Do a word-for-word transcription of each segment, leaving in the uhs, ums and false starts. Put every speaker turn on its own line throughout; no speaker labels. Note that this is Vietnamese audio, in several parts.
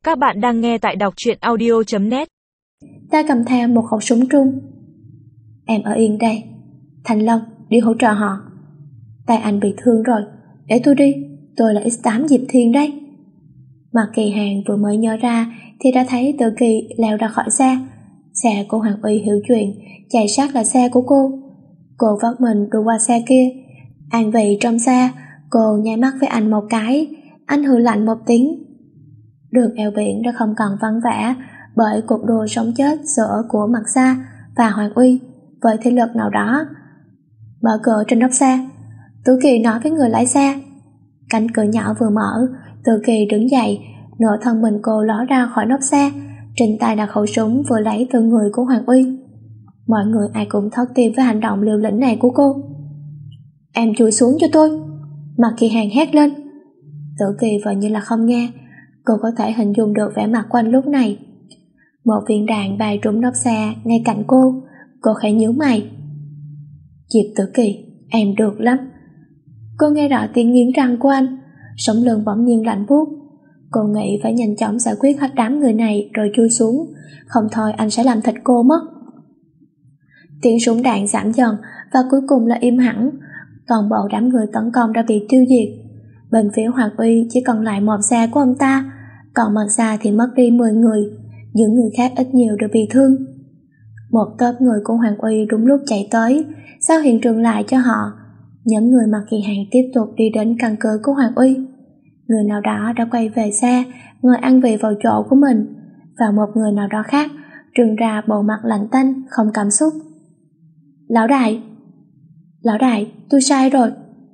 Các bạn đang nghe tại đọc truyện audio chấm net.
Ta cầm theo một khẩu súng trung. Em ở yên đây. Thành Long, đi hỗ trợ họ. Tay anh bị thương rồi, để tôi đi, tôi là ích tám Diệp Thiên đấy. Mạc Kỳ Hàng vừa mới nhớ ra thì đã thấy Tử Kỳ leo ra khỏi xe. Xe của Hoàng Uy hiểu chuyện, chạy sát là xe của cô. Cô vắt mình đu qua xe kia. An vị trong xe, cô nháy mắt với anh một cái. Anh hừ lạnh một tiếng. Đường eo biển đã không còn vắng vẻ bởi cuộc đua sống chết giữa của Mạc Sa và Hoàng Uy với thế lực nào đó. Mở cửa trên nóc xe, Tử Kỳ nói với người lái xe. Cánh cửa nhỏ vừa mở, Tử Kỳ đứng dậy, nửa thân mình cô ló ra khỏi nóc xe, trên tay là khẩu súng vừa lấy từ người của Hoàng Uy. Mọi người ai cũng thót tim với hành động liều lĩnh này của cô. Em chui xuống cho tôi, Mạc Kỳ Hàng hét lên. Tử Kỳ vờ như là không nghe. Cô có thể hình dung được vẻ mặt của anh lúc này. Một viên đạn bay trúng nóc xe ngay cạnh cô. Cô khẽ nhíu mày. Diệp Tử Kỳ, em được lắm. Cô nghe rõ tiếng nghiến răng của anh. Sống lưng bỗng nhiên lạnh buốt. Cô nghĩ phải nhanh chóng giải quyết hết đám người này rồi chui xuống, không thôi anh sẽ làm thịt cô mất. Tiếng súng đạn giảm dần và cuối cùng là im hẳn. Toàn bộ đám người tấn công đã bị tiêu diệt. Bên phía Hoàng Uy chỉ còn lại một xe của ông ta, còn Mạc Sa thì mất đi mười người, những người khác ít nhiều đều bị thương. Một tốp người của Hoàng Uy đúng lúc chạy tới, giao hiện trường lại cho họ. Nhóm người Mạc Kỳ Hàng tiếp tục đi đến căn cứ của Hoàng Uy. Người nào đó đã quay về xe, ngồi ăn vị vào chỗ của mình, và một người nào đó khác trừng ra bộ mặt lạnh tanh, không cảm xúc. Lão đại! Lão đại, tôi sai rồi.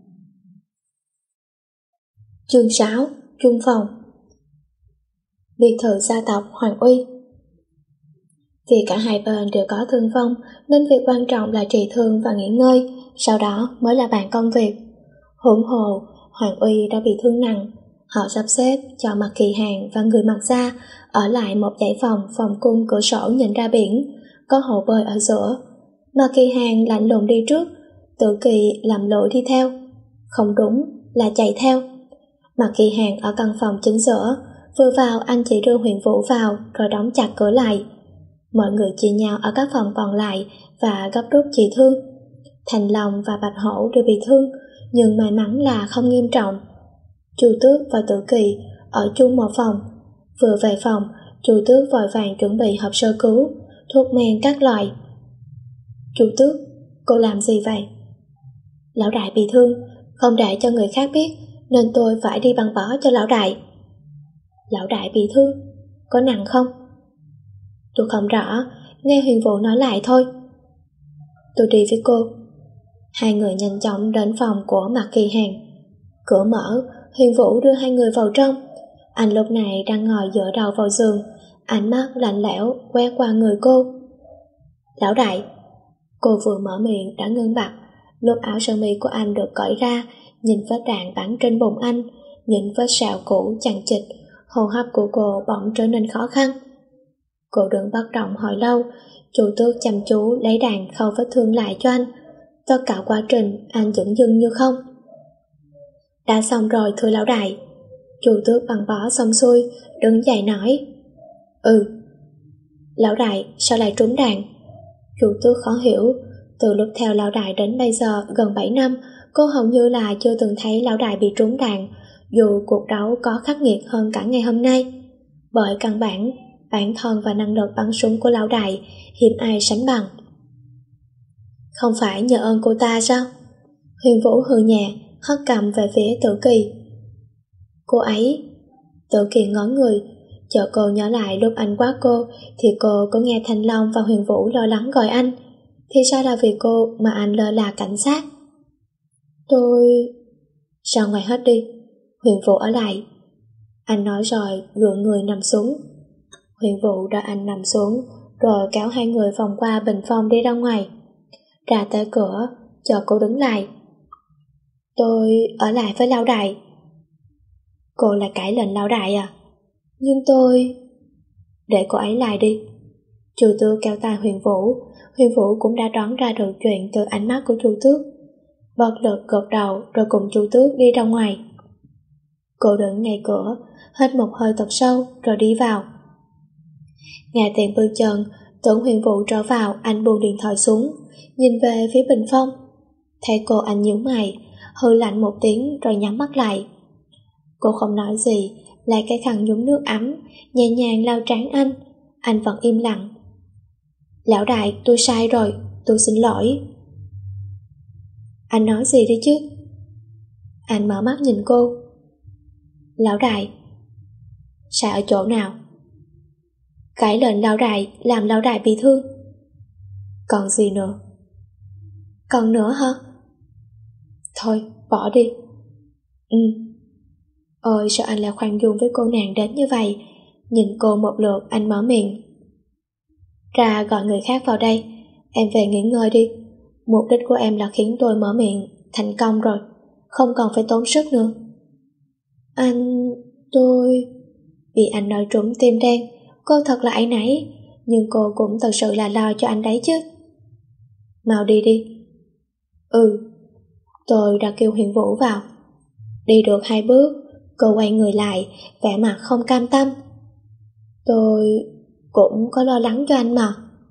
Chương sáu, Trung phòng. Biệt thự gia tộc Hoàng Uy. Vì cả hai bên đều có thương vong nên việc quan trọng là trị thương và nghỉ ngơi, sau đó mới là bàn công việc. Huống hồ, Hoàng Uy đã bị thương nặng. Họ sắp xếp cho Mạc Kỳ Hàng và người Mạc Gia ở lại một dãy phòng phòng cung cửa sổ nhìn ra biển, có hồ bơi ở giữa. Mạc Kỳ Hàng lạnh lùng đi trước, Tử Kỳ làm lỗi đi theo. Không đúng, là chạy theo. Mạc Kỳ Hàng ở căn phòng chính giữa, vừa vào anh chỉ đưa Huyền Vũ vào rồi đóng chặt cửa lại. Mọi người chia nhau ở các phòng còn lại và gấp rút trị thương. Thành Long và Bạch Hổ đều bị thương, nhưng may mắn là không nghiêm trọng. Chu Tước và Tử Kỳ ở chung một phòng. Vừa về phòng, Chu Tước vội vàng chuẩn bị hộp sơ cứu, thuốc men các loại. Chu Tước, cô làm gì vậy? Lão đại bị thương, không để cho người khác biết nên tôi phải đi băng bó cho lão đại. Lão đại bị thương, có nặng không? Tôi không rõ, nghe Huyền Vũ nói lại thôi. Tôi đi với cô. Hai người nhanh chóng đến phòng của Mạc Kỳ Hàng. Cửa mở, Huyền Vũ đưa hai người vào trong. Anh lúc này đang ngồi dựa đầu vào giường, ánh mắt lạnh lẽo quét qua người cô. Lão đại! Cô vừa mở miệng đã ngưng bặt. Lúc áo sơ mi của anh được cởi ra, nhìn vết đạn bắn trên bụng anh, nhìn vết sẹo cũ chằng chịt, hô hấp của cô bỗng trở nên khó khăn. Cô đứng bất động hồi lâu. Chu Tước chăm chú lấy đạn khâu vết thương lại cho anh. Tất cả quá trình anh dửng dưng như không. Đã xong rồi thưa lão đại. Chu Tước băng bó xong xuôi, đứng dậy nói. Ừ. Lão đại, sao lại trúng đạn? Chu Tước khó hiểu. Từ lúc theo lão đại đến bây giờ gần bảy năm, cô hầu như là chưa từng thấy lão đại bị trúng đạn, dù cuộc đấu có khắc nghiệt hơn cả ngày hôm nay. Bởi căn bản, bản thân và năng lực bắn súng của lão đại hiếm ai sánh bằng. Không phải nhờ ơn cô ta sao? Huyền Vũ hừ nhẹ, hất cầm về phía Tử Kỳ. Cô ấy... Tử Kỳ ngó người, chờ cô nhớ lại lúc anh quát cô thì cô có nghe Thanh Long và Huyền Vũ lo lắng gọi anh. Thì sao là vì cô mà anh lơ là cảnh sát? Tôi... Ra ngoài hết đi, Huyền Vũ ở lại. Anh nói rồi gượng người nằm xuống. Huyền Vũ đợi anh nằm xuống rồi kéo hai người vòng qua bình phong đi ra ngoài. Ra tới cửa, chờ cô đứng lại. Tôi ở lại với lão đại. Cô là cãi lệnh lão đại à? Nhưng tôi... Để cô ấy lại đi. Chu Tước kéo tay Huyền Vũ. Huyền Vũ cũng đã đoán ra được chuyện từ ánh mắt của Chu Tước. Bất lực gật đầu rồi cùng Chu Tước đi ra ngoài. Cô đứng ngay cửa, hít một hơi thật sâu rồi đi vào. Nghe tiếng bước chân, Tưởng Huyền Vũ trở vào, anh buông điện thoại xuống, nhìn về phía bình phong. Thấy cô, anh nhíu mày, hừ lạnh một tiếng rồi nhắm mắt lại. Cô không nói gì, lấy cái khăn nhúng nước ấm, nhẹ nhàng lau trán anh. Anh vẫn im lặng. Lão đại, tôi sai rồi, tôi xin lỗi. Anh nói gì đi chứ? Anh mở mắt nhìn cô. Lão đại. Sai ở chỗ nào? Cái lệnh lão đại làm lão đại bị thương. Còn gì nữa? Còn nữa hả? Thôi, bỏ đi. Ừ. Ôi, sao anh lại khoan dung với cô nàng đến như vậy? Nhìn cô một lượt, anh mở miệng. Ra gọi người khác vào đây, em về nghỉ ngơi đi. Mục đích của em là khiến tôi mở miệng thành công rồi, không còn phải tốn sức nữa. Anh... tôi... Bị anh nói trúng tim đen, cô thật là áy náy, nhưng cô cũng thật sự là lo cho anh đấy chứ. Mau đi đi. Ừ. Tôi đã kêu Huyền Vũ vào. Đi được hai bước, cô quay người lại, vẻ mặt không cam tâm. Tôi cũng có lo lắng cho anh mà.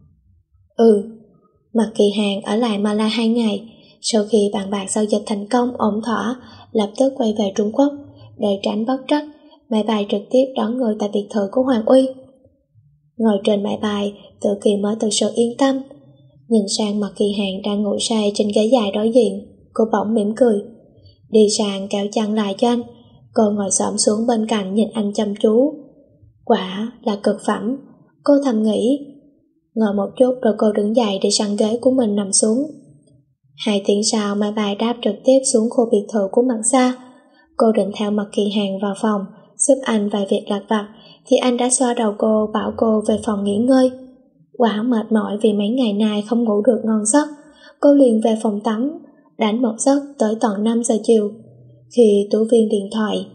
Ừ. Mạc Kỳ Hàng ở lại Malai hai ngày, sau khi bàn bạc giao dịch thành công ổn thỏa, lập tức quay về Trung Quốc, để tránh bất trắc, máy bay trực tiếp đón người tại biệt thự của Hoàng Uy. Ngồi trên máy bay, Tự Kỳ mới thực sự yên tâm. Nhìn sang Mạc Kỳ Hàng đang ngủ say trên ghế dài đối diện, cô bỗng mỉm cười. Đi sang kéo chăn lại cho anh, cô ngồi xổm xuống bên cạnh nhìn anh chăm chú. Quả là cực phẩm, cô thầm nghĩ. Ngồi một chút rồi cô đứng dậy đi sang ghế của mình nằm xuống. Hai tiếng sau, máy bay đáp trực tiếp xuống khu biệt thự của Mạc Sa. Cô định theo Mạc Kỳ Hàng vào phòng giúp anh vài việc lặt vặt, thì anh đã xoa đầu cô, bảo cô về phòng nghỉ ngơi. Quả mệt mỏi vì mấy ngày nay không ngủ được ngon giấc, cô liền về phòng tắm, đánh một giấc tới tận năm giờ chiều. Khi Tú Viên điện thoại.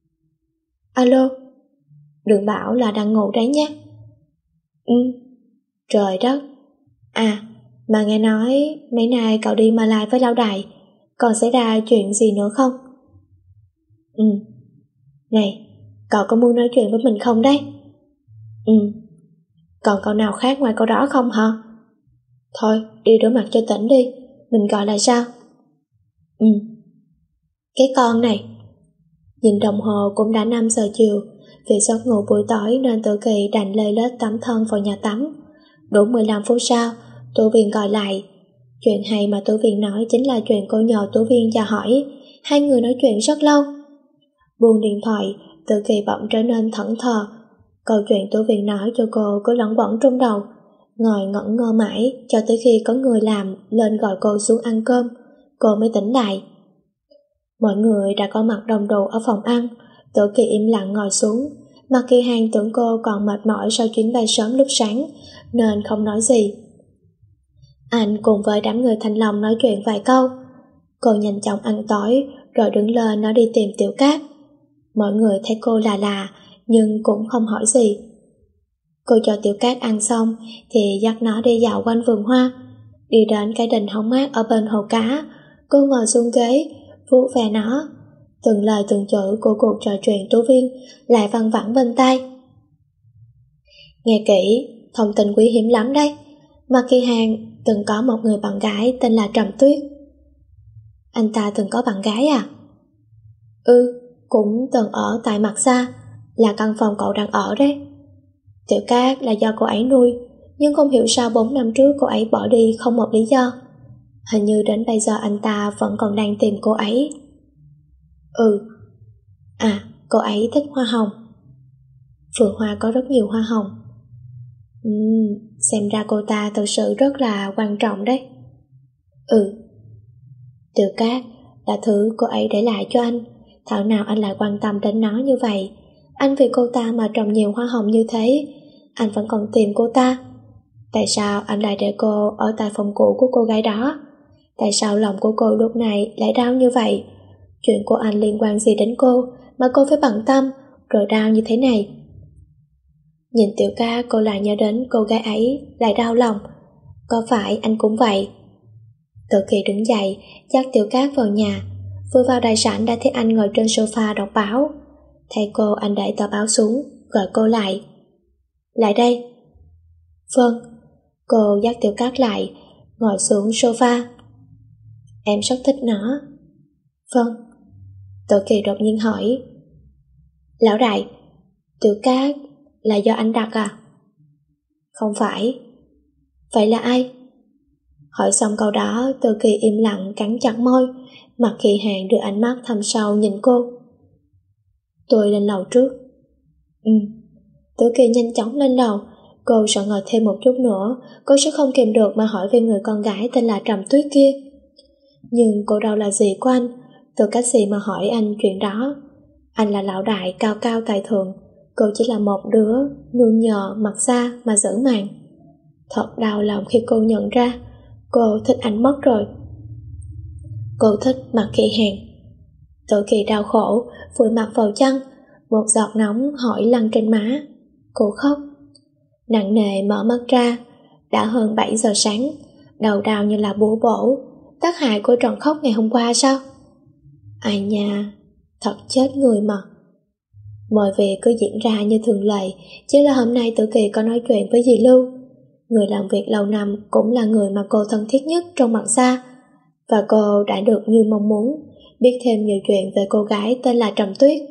Alo, đừng bảo là đang ngủ đấy nhé. Ừ. Trời đất. À, mà nghe nói mấy nay cậu đi Malai với lão đại, còn xảy ra chuyện gì nữa không? Ừ. Này, cậu có muốn nói chuyện với mình không đấy? Ừ. Còn cậu nào khác ngoài cậu đó không hả? Thôi, đi rửa mặt cho tỉnh đi, mình gọi lại sao? Ừ. Cái con này. Nhìn đồng hồ cũng đã năm giờ chiều, vì giấc ngủ buổi tối nên Tự Kỳ đành lê lết tắm thân vào nhà tắm. Đủ mười lăm phút sau, Tú Viên gọi lại. Chuyện hay mà Tú Viên nói chính là chuyện cô nhờ Tú Viên chào hỏi. Hai người nói chuyện rất lâu. Buông điện thoại, Tự Kỳ bỗng trở nên thẫn thờ. Câu chuyện Tú Viên nói cho cô cứ lẫn quẩn trong đầu, ngồi ngẩn ngơ mãi cho tới khi có người làm lên gọi cô xuống ăn cơm, cô mới tỉnh lại. Mọi người đã có mặt đồng đủ ở phòng ăn. Tự Kỳ im lặng ngồi xuống. Mạc Kỳ Hàng tưởng cô còn mệt mỏi sau chuyến bay sớm lúc sáng nên không nói gì. Anh cùng với đám người Thanh Long nói chuyện vài câu. Cô nhanh chóng ăn tối rồi đứng lên nói đi tìm Tiểu Cát. Mọi người thấy cô là là nhưng cũng không hỏi gì. Cô cho Tiểu Cát ăn xong thì dắt nó đi dạo quanh vườn hoa. Đi đến cái đình hóng mát ở bên hồ cá, cô ngồi xuống ghế vuốt ve nó. Từng lời từng chữ của cuộc trò chuyện Tú Viên lại văng vẳng bên tai. Nghe kỹ, thông tin quý hiếm lắm đấy. Mạc Kỳ Hàng từng có một người bạn gái tên là Trầm Tuyết. Anh ta từng có bạn gái à? Ừ, cũng từng ở tại Mạc Sa, là căn phòng cậu đang ở đấy. Tiểu Cát là do cô ấy nuôi, nhưng không hiểu sao bốn năm trước cô ấy bỏ đi không một lý do. Hình như đến bây giờ anh ta vẫn còn đang tìm cô ấy. Ừ. À, cô ấy thích hoa hồng. Vườn hoa có rất nhiều hoa hồng. Ừ, xem ra cô ta thực sự rất là quan trọng đấy. Ừ. Tiểu Cát là thứ cô ấy để lại cho anh, thảo nào anh lại quan tâm đến nó như vậy. Anh vì cô ta mà trồng nhiều hoa hồng như thế, anh vẫn còn tìm cô ta. Tại sao anh lại để cô ở tại phòng cũ của cô gái đó? Tại sao lòng của cô lúc này lại đau như vậy? Chuyện của anh liên quan gì đến cô mà cô phải bận tâm rồi đau như thế này? Nhìn Tiểu Cát, cô lại nhớ đến cô gái ấy, lại đau lòng. Có phải anh cũng vậy? Tự Kỳ đứng dậy, dắt Tiểu Cát vào nhà. Vừa vào đại sảnh đã thấy anh ngồi trên sofa đọc báo. Thay cô, anh đẩy tờ báo xuống, gọi cô lại. Lại đây. Vâng. Cô dắt Tiểu Cát lại, ngồi xuống sofa. Em rất thích nó. Vâng. Tự Kỳ đột nhiên hỏi. Lão đại, Tiểu Cát là do anh đặt à? Không phải. Vậy là ai? Hỏi xong câu đó, Tự Kỳ im lặng cắn chặt môi, Mạc Kỳ Hàng đưa ánh mắt thâm sâu nhìn cô. Tôi lên lầu trước. Ừ. Tự Kỳ nhanh chóng lên lầu. Cô sợ ngồi thêm một chút nữa, cô sẽ không kìm được mà hỏi về người con gái tên là Trầm Tuyết kia. Nhưng cô đâu là gì của anh, từ cách gì mà hỏi anh chuyện đó. Anh là lão đại cao cao tài thượng, cô chỉ là một đứa nương nhờ mặt xa mà giữ màn. Thật đau lòng khi cô nhận ra cô thích anh mất rồi. Cô thích Mạc Kỳ Hàng. Tự Kỳ đau khổ vùi mặt vào chân, một giọt nóng hỏi lăn trên má. Cô khóc nặng nề, mở mắt ra. Đã hơn bảy giờ sáng, đầu đau như là búa bổ. Tác hại của trận khóc ngày hôm qua sao? Ai nha, thật chết người mà. Mọi việc cứ diễn ra như thường lệ, chỉ là hôm nay Tử Kỳ có nói chuyện với dì Lưu. Người làm việc lâu năm cũng là người mà cô thân thiết nhất trong mặt xa, và cô đã được như mong muốn biết thêm nhiều chuyện về cô gái tên là Trầm Tuyết.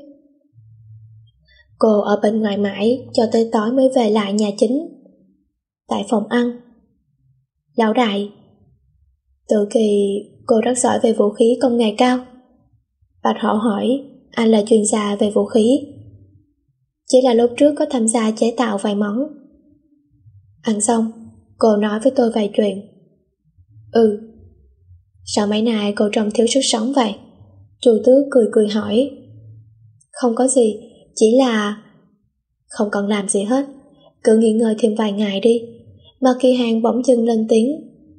Cô ở bên ngoài mãi cho tới tối mới về lại nhà chính. Tại phòng ăn. Lão đại. Tự Kỳ, cô rất giỏi về vũ khí công nghệ cao. Bạch Hổ hỏi, anh là chuyên gia về vũ khí. Chỉ là lúc trước có tham gia chế tạo vài món. Ăn xong, cô nói với tôi vài chuyện. Ừ. Sao mấy nay cô trông thiếu sức sống vậy? Chu Tước cười cười hỏi. Không có gì, chỉ là... Không cần làm gì hết, cứ nghỉ ngơi thêm vài ngày đi. Mà Kỳ Hàng bỗng dưng lên tiếng.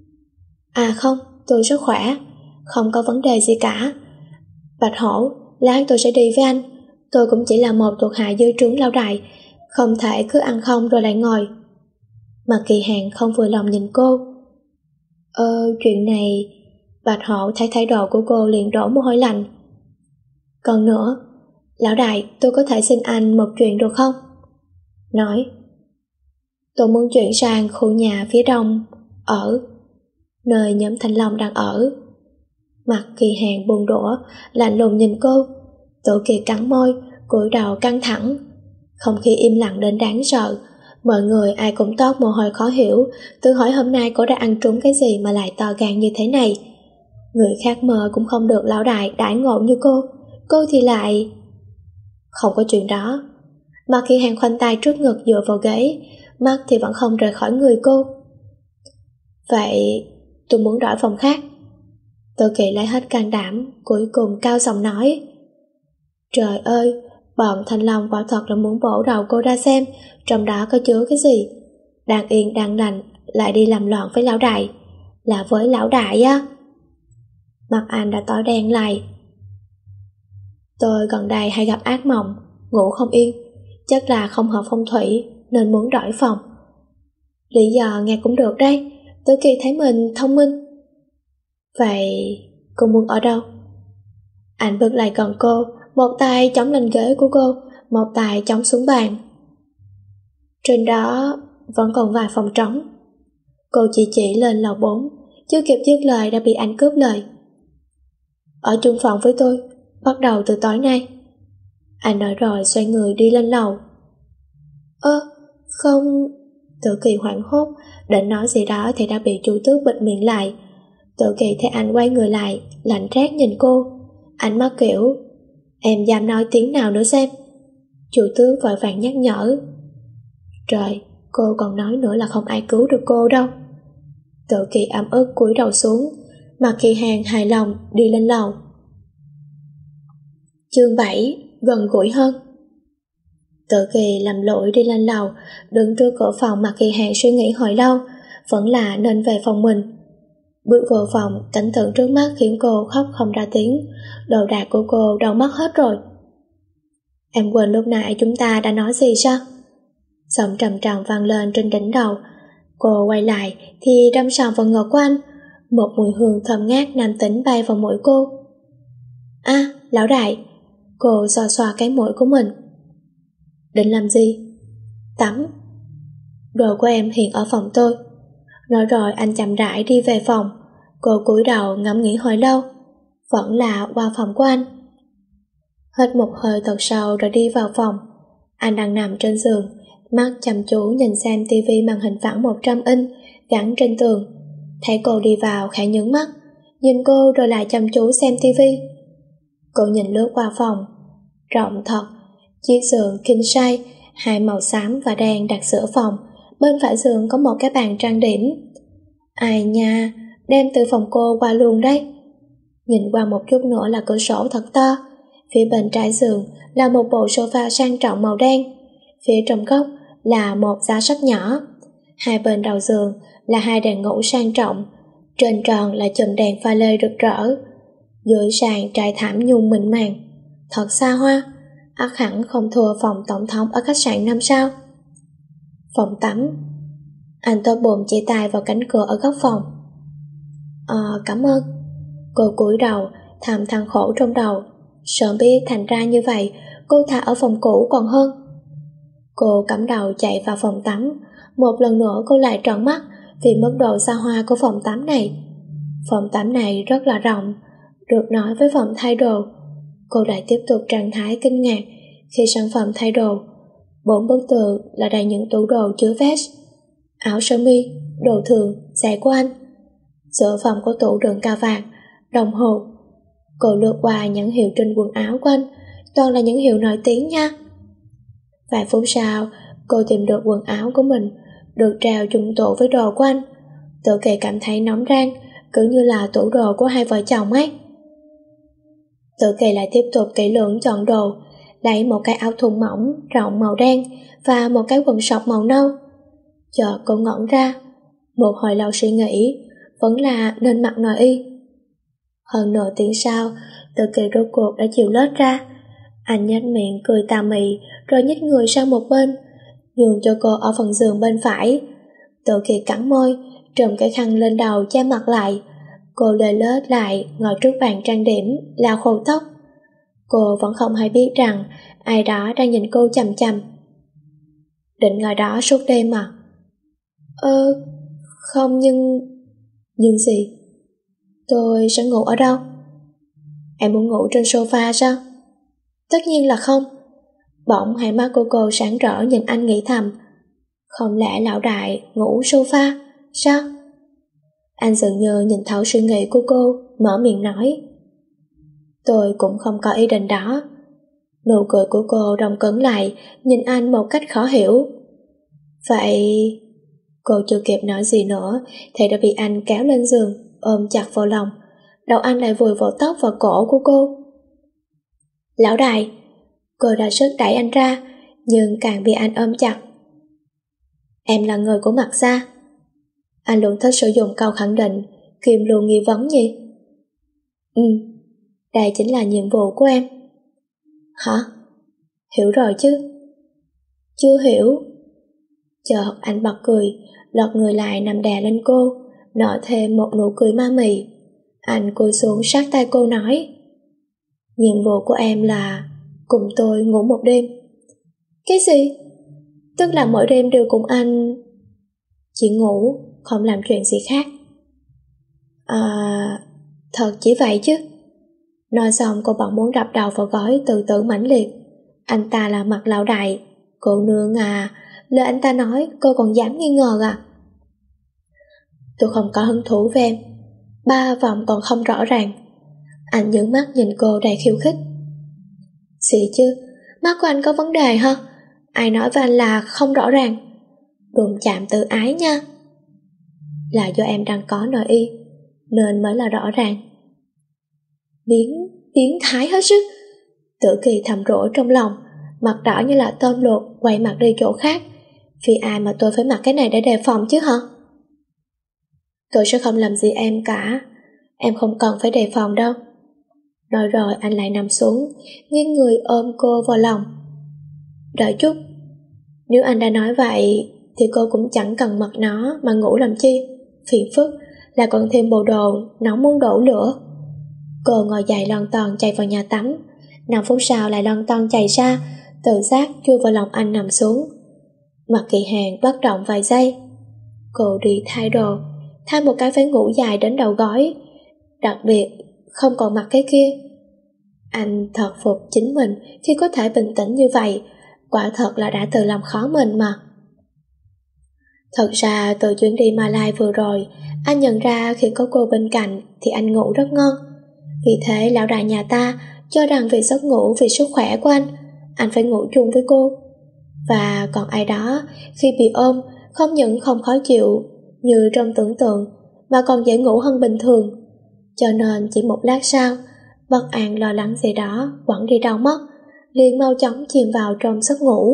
À không, tôi rất khỏe, không có vấn đề gì cả. Bạch Hổ, lát tôi sẽ đi với anh. Tôi cũng chỉ là một thuộc hạ dưới trướng lão đại, không thể cứ ăn không rồi lại ngồi. Mà Kỳ Hàng không vừa lòng nhìn cô. Ờ, chuyện này... Bạch Hổ thấy thái độ của cô liền đổ mồ hôi lạnh. Còn nữa, lão đại, tôi có thể xin anh một chuyện được không? Nói. Tôi muốn chuyển sang khu nhà phía đông, ở nơi nhóm Thanh Long đang ở. Mặt Kỳ Hàng buồn đũa, lạnh lùng nhìn cô. Tử Kỳ cắn môi, cúi đầu căng thẳng. Không khí im lặng đến đáng sợ. Mọi người ai cũng toát mồ hôi khó hiểu, tự hỏi hôm nay cô đã ăn trúng cái gì mà lại to gan như thế này. Người khác mơ cũng không được lão đại đãi ngộ như cô, cô thì lại... Không có chuyện đó. Mặt Kỳ Hàng khoanh tay trước ngực dựa vào ghế, mắt thì vẫn không rời khỏi người cô. Vậy tôi muốn đổi phòng khác. Tự Kỳ lấy hết can đảm, cuối cùng cao giọng nói. Trời ơi, bọn Thanh Long quả thật là muốn bổ đầu cô ra xem trong đó có chứa cái gì. Đang yên đang lành lại đi làm loạn với lão đại. Là với lão đại á. Mặt anh đã tối đen lại. Tôi gần đây hay gặp ác mộng, ngủ không yên, chắc là không hợp phong thủy nên muốn đổi phòng. Lý do nghe cũng được đấy, Tử Kỳ thấy mình thông minh. Vậy cô muốn ở đâu? Anh bước lại gần cô, một tay chống lên ghế của cô, một tay chống xuống bàn. Trên đó vẫn còn vài phòng trống. Cô chỉ chỉ lên lầu bốn, chưa kịp dứt lời đã bị anh cướp lời. Ở chung phòng với tôi, bắt đầu từ tối nay. Anh nói rồi xoay người đi lên lầu. Ơ, không... Tử Kỳ hoảng hốt, định nói gì đó thì đã bị Chu Tước bịt miệng lại. Tử Kỳ thấy anh quay người lại, lạnh rét nhìn cô. Ánh mắt kiểu, em dám nói tiếng nào nữa xem. Chu Tước vội vàng nhắc nhở. Trời, cô còn nói nữa là không ai cứu được cô đâu. Tử Kỳ ấm ức cúi đầu xuống, Mặt Kỳ Hàng hài lòng đi lên lầu. Chương bảy, gần gũi hơn. Tự Kỳ làm lỗi đi lên lầu, đứng trước cửa phòng. Mặt Kỳ Hàng suy nghĩ hồi lâu, vẫn là nên về phòng mình. Bước vào phòng, cảnh tượng trước mắt khiến cô khóc không ra tiếng. Đồ đạc của cô đâu mất hết rồi. Em quên lúc nãy chúng ta đã nói gì sao? Giọng trầm trầm vang lên trên đỉnh đầu. Cô quay lại thì đâm sòng vào ngực của anh. Một mùi hương thơm ngát nam tính bay vào mũi cô. À, lão đại. Cô xoa xoa cái mũi của mình. Định làm gì? Tắm. Đồ của em hiện ở phòng tôi. Nói rồi anh chậm rãi đi về phòng. Cô cúi đầu ngẫm nghĩ hồi lâu, vẫn là qua phòng của anh. Hít một hơi thật sâu rồi đi vào phòng. Anh đang nằm trên giường, mắt chăm chú nhìn xem tivi màn hình phẳng một trăm inch gắn trên tường. Thấy cô đi vào khẽ nhướng mắt, nhìn cô rồi lại chăm chú xem tivi. Cô nhìn lướt qua phòng, rộng thật, chiếc giường king size, hai màu xám và đen đặt giữa phòng. Bên phải giường có một cái bàn trang điểm. Ai nha, đem từ phòng cô qua luôn đấy. Nhìn qua một chút nữa là cửa sổ thật to. Phía bên trái giường là một bộ sofa sang trọng màu đen. Phía trong góc là một giá sách nhỏ. Hai bên đầu giường là hai đèn ngủ sang trọng. Trên tròn là chùm đèn pha lê rực rỡ. Dưới sàn trải thảm nhung mịn màng, thật xa hoa, ắt hẳn không thua phòng tổng thống ở khách sạn năm sao. Phòng tắm. Anh tốt bụng chỉ tay vào cánh cửa ở góc phòng. Ờ, cảm ơn. Cô cúi đầu, thầm than khổ trong đầu. Sớm biết thành ra như vậy, cô thà ở phòng cũ còn hơn. Cô cắm đầu chạy vào phòng tắm. Một lần nữa cô lại trợn mắt vì mức độ xa hoa của phòng tắm này. Phòng tắm này rất là rộng, được nói với phòng thay đồ. Cô lại tiếp tục trạng thái kinh ngạc khi sản phẩm thay đồ. Bốn bức tường là đầy những tủ đồ chứa vest, áo sơ mi, đồ thường, giày của anh. Giữa phòng có tủ đựng cà vạt, đồng hồ. Cô lướt qua nhãn hiệu trên quần áo của anh, toàn là những hiệu nổi tiếng nha. Vài phút sau, cô tìm được quần áo của mình được treo chung tủ với đồ của anh. Tự Kỳ cảm thấy nóng rang, cứ như là tủ đồ của hai vợ chồng ấy. Tự Kỳ lại tiếp tục kỹ lưỡng chọn đồ, lấy một cái áo thun mỏng rộng màu đen và một cái quần sọc màu nâu. Chợt cô ngẩn ra, một hồi lâu suy nghĩ, vẫn là nên mặc nội y. Hơn nửa tiếng sau, Tự Kỳ rốt cuộc đã chịu lết ra. Anh nhếch miệng cười tà mị rồi nhích người sang một bên, nhường cho cô ở phần giường bên phải. Tự Kỳ cắn môi, trùm cái khăn lên đầu che mặt lại. Cô lê lết lại ngồi trước bàn trang điểm, lau khô tóc. Cô vẫn không hay biết rằng ai đó đang nhìn cô chằm chằm. Định ngồi đó suốt đêm mà. Ơ, không nhưng... Nhưng gì? Tôi sẽ ngủ ở đâu? Em muốn ngủ trên sofa sao? Tất nhiên là không. Bỗng hai mắt của cô sáng rỡ nhìn anh nghĩ thầm. Không lẽ lão đại ngủ sofa, sao? Anh dường như nhìn thấu suy nghĩ của cô, mở miệng nói. Tôi cũng không có ý định đó. Nụ cười của cô đông cứng lại, nhìn anh một cách khó hiểu. Vậy... Cô chưa kịp nói gì nữa thì đã bị anh kéo lên giường, ôm chặt vào lòng. Đầu anh lại vùi vào tóc và cổ của cô. Lão đại! Cô đã sức đẩy anh ra, nhưng càng bị anh ôm chặt. Em là người của Mạc gia. Anh luôn thích sử dụng câu khẳng định, kiềm luôn nghi vấn nhỉ? Ừ, đây chính là nhiệm vụ của em. Hả? Hiểu rồi chứ? Chưa hiểu. Chợt anh bật cười, lật người lại nằm đè lên cô, nở thêm một nụ cười ma mị. Anh cúi xuống sát tay cô nói. Nhiệm vụ của em là cùng tôi ngủ một đêm. Cái gì? Tức là mỗi đêm đều cùng anh... Chỉ ngủ, không làm chuyện gì khác. À... Thật chỉ vậy chứ? Nói xong cô bỗng muốn đập đầu vào gối từ từ mãnh liệt. Anh ta là Mạc lão đại. Cô nương à, lời anh ta nói cô còn dám nghi ngờ à? Tôi không có hứng thú với em. Ba vòng còn không rõ ràng. Anh nhướng mắt nhìn cô đầy khiêu khích. Gì chứ? Mắt của anh có vấn đề hả? Ai nói với anh là không rõ ràng? Đụng chạm tự ái nha. Là do em đang có nội y nên mới là rõ ràng. Biến, biến thái hết sức. Tử Kỳ thầm rỗ trong lòng, mặt đỏ như là tôm luộc, quay mặt đi chỗ khác. Vì ai mà tôi phải mặc cái này để đề phòng chứ hả? Tôi sẽ không làm gì em cả. Em không cần phải đề phòng đâu. Nói rồi anh lại nằm xuống, nghiêng người ôm cô vào lòng. Đợi chút. Nếu anh đã nói vậy thì cô cũng chẳng cần mặc nó mà ngủ làm chi. Phiền phức, là còn thêm bộ đồ nóng muốn đổ lửa. Cô ngồi dậy lon ton chạy vào nhà tắm, Năm phút sau lại lon ton chạy ra, tự giác chui vào lòng anh nằm xuống. Mặt Kỳ Hàng bất động vài giây. Cô đi thay đồ, thay một cái váy ngủ dài đến đầu gối, đặc biệt không còn mặc cái kia. Anh thật phục chính mình khi có thể bình tĩnh như vậy, quả thật là đã tự làm khó mình mà. Thật ra từ chuyến đi Malai vừa rồi, anh nhận ra khi có cô bên cạnh thì anh ngủ rất ngon. Vì thế lão đại nhà ta cho rằng vì giấc ngủ, vì sức khỏe của anh, anh phải ngủ chung với cô. Và còn ai đó khi bị ôm không những không khó chịu như trong tưởng tượng mà còn dễ ngủ hơn bình thường. Cho nên chỉ một lát sau, bất an lo lắng gì đó quẳng đi đâu mất, liền mau chóng chìm vào trong giấc ngủ.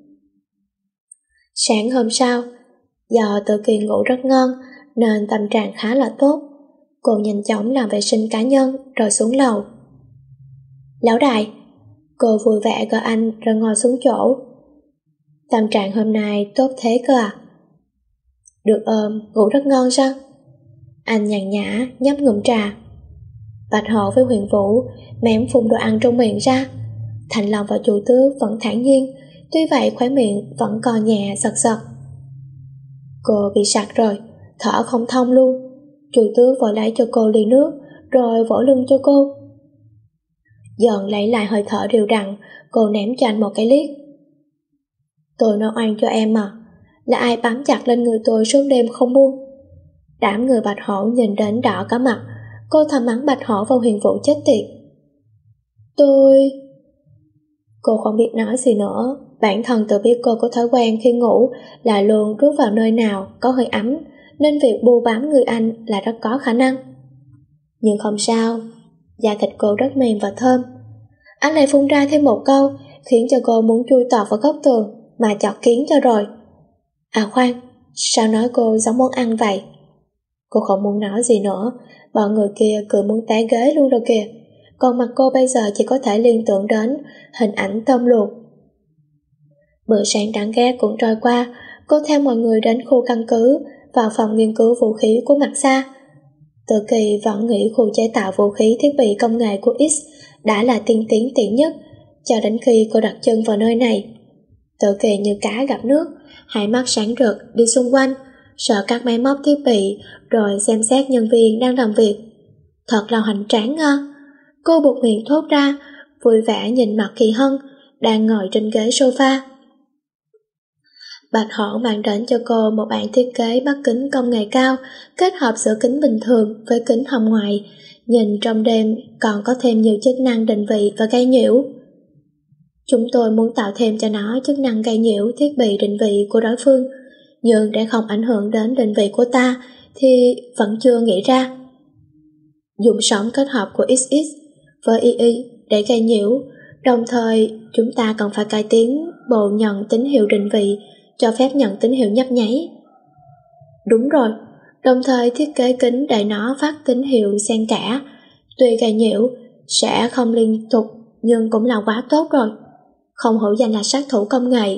Sáng hôm sau, do Tự Kỳ ngủ rất ngon nên tâm trạng khá là tốt. Cô nhanh chóng làm vệ sinh cá nhân rồi xuống lầu. Lão đại, cô vui vẻ gọi anh rồi ngồi xuống chỗ. Tâm trạng hôm nay tốt thế cơ à? Được ôm, ngủ rất ngon sao? Anh nhàn nhã nhấp ngụm trà. Bạch Hổ với Huyền Vũ mém phun đồ ăn trong miệng ra. Thành Long và Chu Tước vẫn thản nhiên, tuy vậy khóe miệng vẫn còn nhẹ giật giật. Cô bị sặc rồi, thở không thông luôn. Chu Tước vội lấy cho cô ly nước rồi vỗ lưng cho cô. Dần lấy lại hơi thở đều đặn, cô ném cho anh một cái liếc. Tôi nói oan cho em mà, là ai bám chặt lên người tôi suốt đêm không buông. Đám người Bạch Hổ nhìn đến đỏ cả mặt. Cô thầm mắng Bạch Hổ và Huyền Vũ chết tiệt. Tôi... Cô không biết nói gì nữa. Bản thân tự biết cô có thói quen khi ngủ là luôn rút vào nơi nào có hơi ấm, nên việc bu bám người anh là rất có khả năng. Nhưng không sao, da thịt cô rất mềm và thơm. Anh lại phun ra thêm một câu khiến cho cô muốn chui tọt vào góc tường mà chọt kiến cho rồi. À khoan, sao nói cô giống món ăn vậy? Cô không muốn nói gì nữa, bọn người kia cười muốn té ghế luôn rồi kìa. Còn mặt cô bây giờ chỉ có thể liên tưởng đến hình ảnh tôm luộc. Bữa sáng đáng ghét cũng trôi qua. Cô theo mọi người đến khu căn cứ, vào phòng nghiên cứu vũ khí của Mặt Xa. Tự Kỳ vẫn nghĩ khu chế tạo vũ khí thiết bị công nghệ của X đã là tiên tiến tiện nhất, cho đến khi cô đặt chân vào nơi này. Tự Kỳ như cá gặp nước, hai mắt sáng rực đi xung quanh, sợ các máy móc thiết bị, rồi xem xét nhân viên đang làm việc. Thật là hoành tráng ngơ. Cô buột miệng thốt ra, vui vẻ nhìn Mạc Kỳ Hân đang ngồi trên ghế sofa. Bạch Hổ mang đến cho cô một bản thiết kế mắt kính công nghệ cao, kết hợp giữa kính bình thường với kính hồng ngoại, nhìn trong đêm còn có thêm nhiều chức năng định vị và gây nhiễu. Chúng tôi muốn tạo thêm cho nó chức năng gây nhiễu thiết bị định vị của đối phương, nhưng để không ảnh hưởng đến định vị của ta thì vẫn chưa nghĩ ra. Dùng sóng kết hợp của ích ích với i i để gây nhiễu, đồng thời chúng ta còn phải cải tiến bộ nhận tín hiệu định vị cho phép nhận tín hiệu nhấp nháy. Đúng rồi, đồng thời thiết kế kính để nó phát tín hiệu xen kẽ. Tuy gây nhiễu sẽ không liên tục nhưng cũng là quá tốt rồi, không hổ danh là sát thủ công nghệ.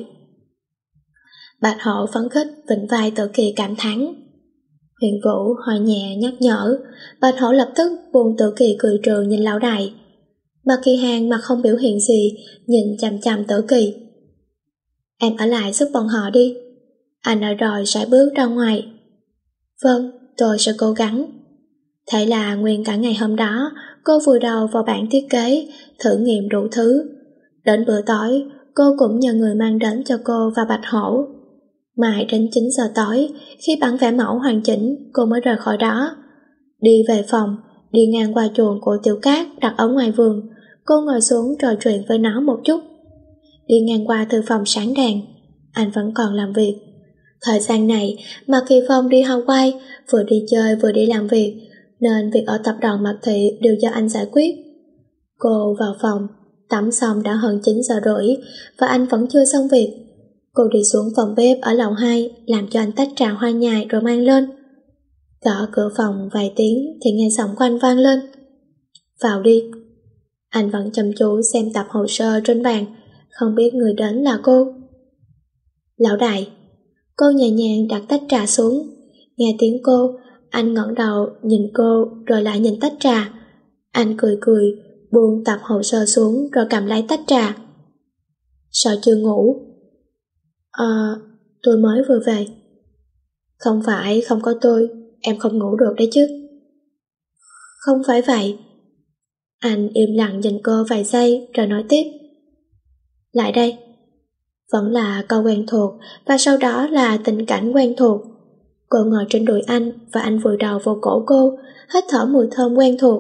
Bạch Hổ phấn khích vịnh vai Tự Kỳ cảm thán. Huyền Vũ hỏi nhẹ nhắc nhở. Bạch Hổ lập tức buông Tự Kỳ cười trừ nhìn lão đại. Mạc Kỳ Hàng mà không biểu hiện gì, nhìn chằm chằm Tự Kỳ. Em ở lại giúp bọn họ đi. Anh nói rồi sẽ bước ra ngoài. Vâng, tôi sẽ cố gắng. Thế là nguyên cả ngày hôm đó, cô vùi đầu vào bản thiết kế, thử nghiệm đủ thứ. Đến bữa tối, cô cũng nhờ người mang đến cho cô và Bạch Hổ. Mãi đến chín giờ tối, khi bản vẽ mẫu hoàn chỉnh, cô mới rời khỏi đó. Đi về phòng, đi ngang qua chuồng của Tiểu Cát đặt ở ngoài vườn, cô ngồi xuống trò chuyện với nó một chút. Đi ngang qua thư phòng sáng đèn, anh vẫn còn làm việc. Thời gian này, Mạc Kỳ Phong đi Hawaii, vừa đi chơi vừa đi làm việc, nên việc ở tập đoàn Mạc Thị đều do anh giải quyết. Cô vào phòng, tắm xong đã hơn chín giờ rưỡi, và anh vẫn chưa xong việc. Cô đi xuống phòng bếp ở lầu hai, làm cho anh tách trà hoa nhài rồi mang lên. Gõ cửa phòng vài tiếng thì nghe giọng của anh vang lên. Vào đi. Anh vẫn chăm chú xem tập hồ sơ trên bàn, không biết người đến là cô. Lão đại. Cô nhẹ nhàng đặt tách trà xuống. Nghe tiếng cô, anh ngẩng đầu nhìn cô rồi lại nhìn tách trà. Anh cười cười, buông tập hồ sơ xuống rồi cầm lấy tách trà. Sao chưa ngủ? Ờ, tôi mới vừa về. Không phải không có tôi, em không ngủ được đấy chứ. Không phải vậy. Anh im lặng nhìn cô vài giây rồi nói tiếp. Lại đây. Vẫn là câu quen thuộc và sau đó là tình cảnh quen thuộc. Cô ngồi trên đùi anh và anh vùi đầu vào cổ cô, hít thở mùi thơm quen thuộc.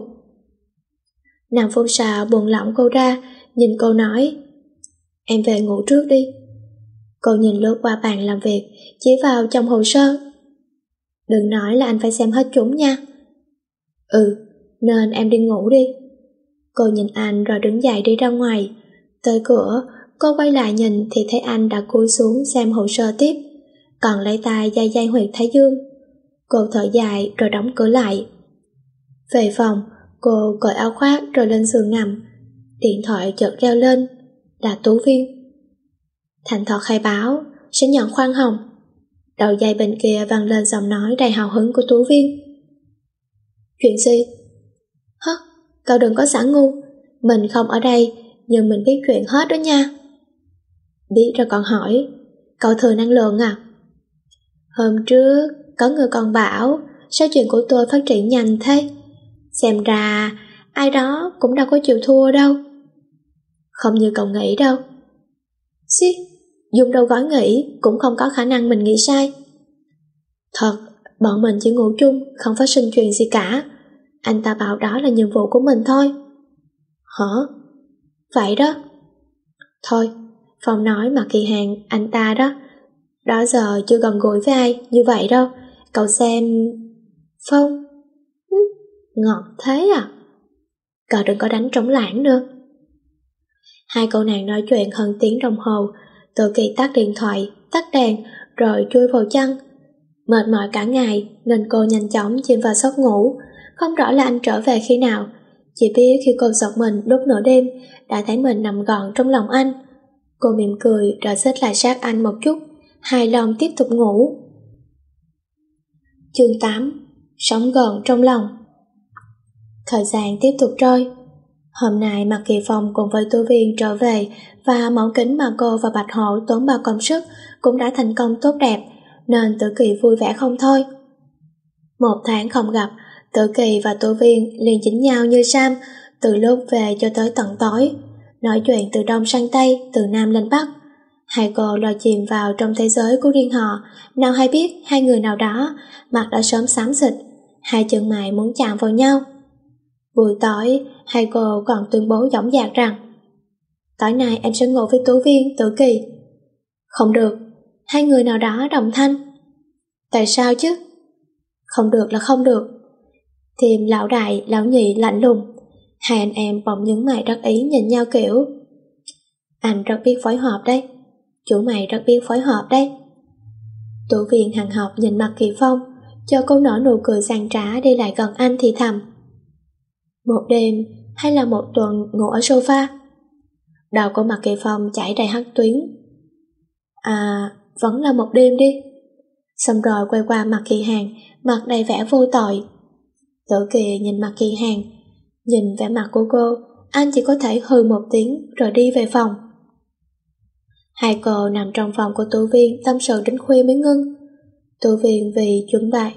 Năm phút sau buông lỏng cô ra, nhìn cô nói, em về ngủ trước đi. Cô nhìn lướt qua bàn làm việc, chỉ vào trong hồ sơ. Đừng nói là anh phải xem hết chúng nha. Ừ, nên em đi ngủ đi. Cô nhìn anh rồi đứng dậy đi ra ngoài. Tới cửa, cô quay lại nhìn thì thấy anh đã cúi xuống xem hồ sơ tiếp, còn lấy tay day day huyệt thái dương. Cô thở dài rồi đóng cửa lại. Về phòng, cô cởi áo khoác rồi lên giường nằm. Điện thoại chợt reo lên, là Tú Viên. Thành thật khai báo, sẽ nhận khoan hồng. Đầu dây bên kia vang lên giọng nói đầy hào hứng của Tú Viên. Chuyện gì? Hứ, cậu đừng có xả ngu. Mình không ở đây, nhưng mình biết chuyện hết đó nha. Biết rồi còn hỏi, cậu thừa năng lượng à? Hôm trước, có người còn bảo, sao chuyện của tôi phát triển nhanh thế? Xem ra, ai đó cũng đâu có chịu thua đâu. Không như cậu nghĩ đâu. Xí, dùng đầu gói nghĩ cũng không có khả năng mình nghĩ sai. Thật, bọn mình chỉ ngủ chung, không phát sinh chuyện gì cả. Anh ta bảo đó là nhiệm vụ của mình thôi. Hả? Vậy đó. Thôi, Phong nói mà Kỳ Hàng, anh ta đó, đó giờ chưa gần gũi với ai như vậy đâu. Cậu xem... Phong? Ngọt thế à? Cậu đừng có đánh trống lãng nữa. Hai cậu nàng nói chuyện hơn tiếng đồng hồ. Tự Kỳ tắt điện thoại, tắt đèn, rồi chui vào chăn. Mệt mỏi cả ngày nên cô nhanh chóng chìm vào giấc ngủ. Không rõ là anh trở về khi nào, chỉ biết khi cô giật mình lúc nửa đêm đã thấy mình nằm gọn trong lòng anh. Cô mỉm cười rồi xích lại sát anh một chút, hài lòng tiếp tục ngủ. Chương tám. Sống gọn trong lòng. Thời gian tiếp tục trôi. Hôm nay Mạc Kỳ Phong cùng với Tú Viên trở về và mẫu kính mà cô và Bạch Hổ tốn bao công sức cũng đã thành công tốt đẹp, nên Tử Kỳ vui vẻ không thôi. Một tháng không gặp, Tử Kỳ và Tú Viên liền dính nhau như sam, từ lúc về cho tới tận tối, nói chuyện từ đông sang tây, từ nam lên bắc. Hai cô lo chìm vào trong thế giới của riêng họ, nào hay biết hai người nào đó mặt đã sớm xám xịt, hai chân mày muốn chạm vào nhau. Buổi tối, hai cô còn tuyên bố dõng dạc rằng tối nay em sẽ ngủ với Tú Viên, Tử Kỳ. Không được, hai người nào đó đồng thanh. Tại sao chứ? Không được là không được. Thêm lão đại, lão nhị lạnh lùng. Hai anh em bỗng nhướng mày đắc ý nhìn nhau kiểu anh rất biết phối hợp đấy, chủ mày rất biết phối hợp đấy. Tú Viên hằng học nhìn Mạc Kỳ Phong, cho cô nở nụ cười giàn trá đi lại gần anh thì thầm. Một đêm hay là một tuần ngủ ở sofa? Đầu của Mạc Kỳ Phong chảy đầy hắc tuyến. À, vẫn là một đêm đi. Xong rồi quay qua Mạc Kỳ Hàng, mặt đầy vẻ vô tội. Tử Kỳ nhìn Mạc Kỳ Hàng, nhìn vẻ mặt của cô, anh chỉ có thể hừ một tiếng rồi đi về phòng. Hai cô nằm trong phòng của Tú Viên tâm sự đến khuya mới ngưng. Tú Viên vì chuẩn bị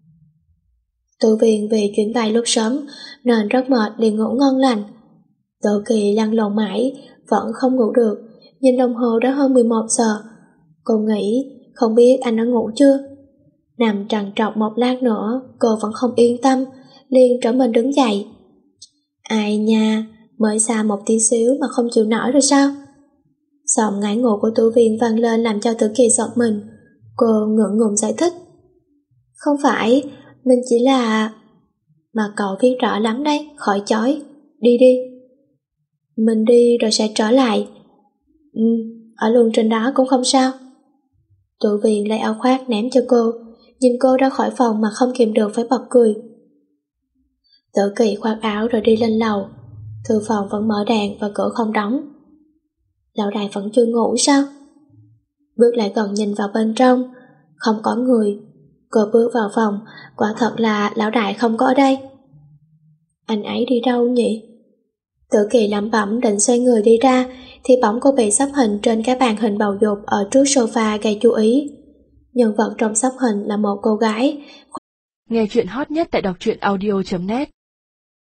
Tú Viên vì chuyển bài lúc sớm nên rất mệt liền ngủ ngon lành. Tử Kỳ lăn lộn mãi vẫn không ngủ được, nhìn đồng hồ đã hơn mười một giờ. Cô nghĩ không biết anh đã ngủ chưa. Nằm trằn trọc một lát nữa cô vẫn không yên tâm, liền trở mình đứng dậy. Ai nha, mới xa một tí xíu mà không chịu nổi rồi sao? Giọng ngái ngủ của Tú Viên vang lên làm cho Tử Kỳ giật mình. Cô ngượng ngùng giải thích. Không phải, mình chỉ là... Mà cậu viết rõ lắm đấy, khỏi chói. Đi đi. Mình đi rồi sẽ trở lại. Ừ, ở luôn trên đó cũng không sao. Tú Viên lấy áo khoác ném cho cô, nhìn cô ra khỏi phòng mà không kìm được phải bật cười. Tử Kỳ khoác áo rồi đi lên lầu. Thư phòng vẫn mở đèn và cửa không đóng. Lão đại vẫn chưa ngủ sao? Bước lại gần nhìn vào bên trong, không có người. Cô bước vào phòng, quả thật là lão đại không có ở đây. Anh ấy đi đâu nhỉ? Tử Kỳ lẩm bẩm định xoay người đi ra, thì bỗng cô bị xếp hình trên cái bàn hình bầu dục ở trước sofa gây chú ý. Nhân vật trong xếp hình là một cô gái.
Nghe chuyện hot nhất tại đọc truyện audio chấm net